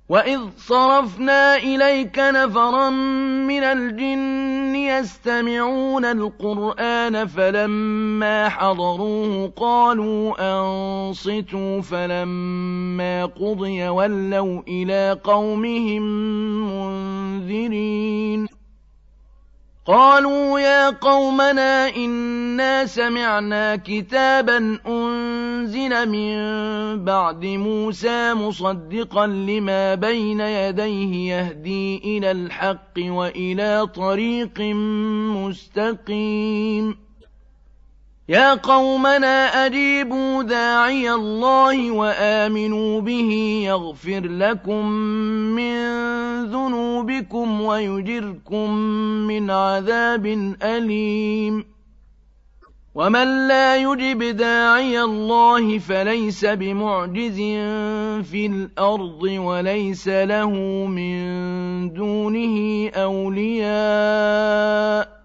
وَإِذْ صَرَفْنَا إِلَيْكَ نَفَرًا مِنَ الْجِنِّ يَسْتَمِعُونَ الْقُرْآنَ فَلَمَّا حَضَرُوهُ قَالُوا أَنصِتُوا فَلَمَّا قُضِيَ وَلَّوْا إِلَىٰ قَوْمِهِم مُّنذِرِينَ قَالُوا يَا قَوْمَنَا إِنَّا سَمِعْنَا كِتَابًا أُنزِلَ مِن بَعْدِ مُوسَىٰ مُصَدِّقًا لِّمَا بَيْنَ يَدَيْهِ يَهْدِي إِلَى الْحَقِّ وَإِلَىٰ طَرِيقٍ مُّسْتَقِيمٍ يَا قَوْمَنَا أَجِيبُوا دَاعِيَ اللَّهِ وَآمِنُوا بِهِ يَغْفِرْ لَكُم مِّن ذُنُوبِكُمْ وَيُجِرْكُم مِّنْ عَذَابٍ أَلِيمٍ وَمَن لَّا يُجِبْ دَاعِيَ اللَّهِ فَلَيْسَ بِمُعْجِزٍ فِي الْأَرْضِ وَلَيْسَ لَهُ مِن دُونِهِ أَوْلِيَاءُ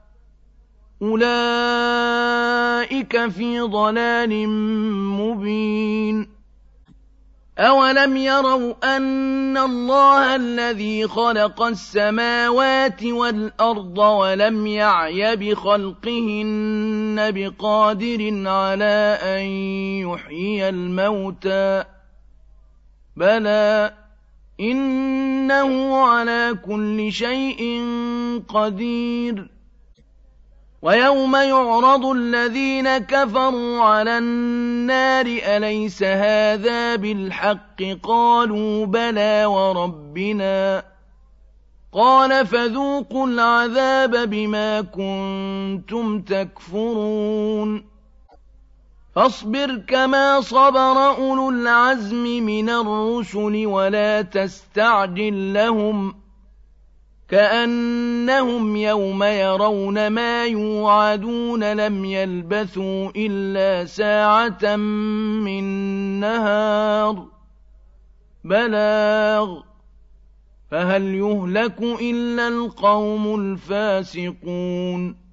أُولَٰئِكَ فِي ضَلَالٍ مُّبِينٍ أَوَلَمْ يَرَوْا أَنَّ اللَّهَ الَّذِي خَلَقَ السَّمَاوَاتِ وَالْأَرْضَ وَلَمْ يَعْيَ بِخَلْقِهِنَّ بِقَادِرٍ عَلَىٰ أَن يُحْيِيَ الْمَوْتَىٰ ۚ بَلَىٰ إِنَّهُ عَلَىٰ كُلِّ شَيْءٍ قَدِيرٌ وَيَوْمَ يُعْرَضُ الَّذِينَ كَفَرُوا عَلَى النَّارِ أَلَيْسَ هَٰذَا بِالْحَقِّ ۖ قَالُوا بَلَىٰ وَرَبِّنَا ۚ قَالَ فَذُوقُوا الْعَذَابَ بِمَا كُنتُمْ تَكْفُرُونَ فَاصْبِرْ كَمَا صَبَرَ أُولُو الْعَزْمِ مِنَ الرُّسُلِ وَلَا تَسْتَعْجِل لَّهُمْ ۚ كَأَنَّهُمْ يَوْمَ يَرَوْنَ مَا يُوعَدُونَ لَمْ يَلْبَثُوا إِلَّا سَاعَةً مِّن نَّهَارٍ بَلَاغٌ ۚ فَهَلْ يُهْلَكُ إِلَّا الْقَوْمُ الْفَاسِقُونَ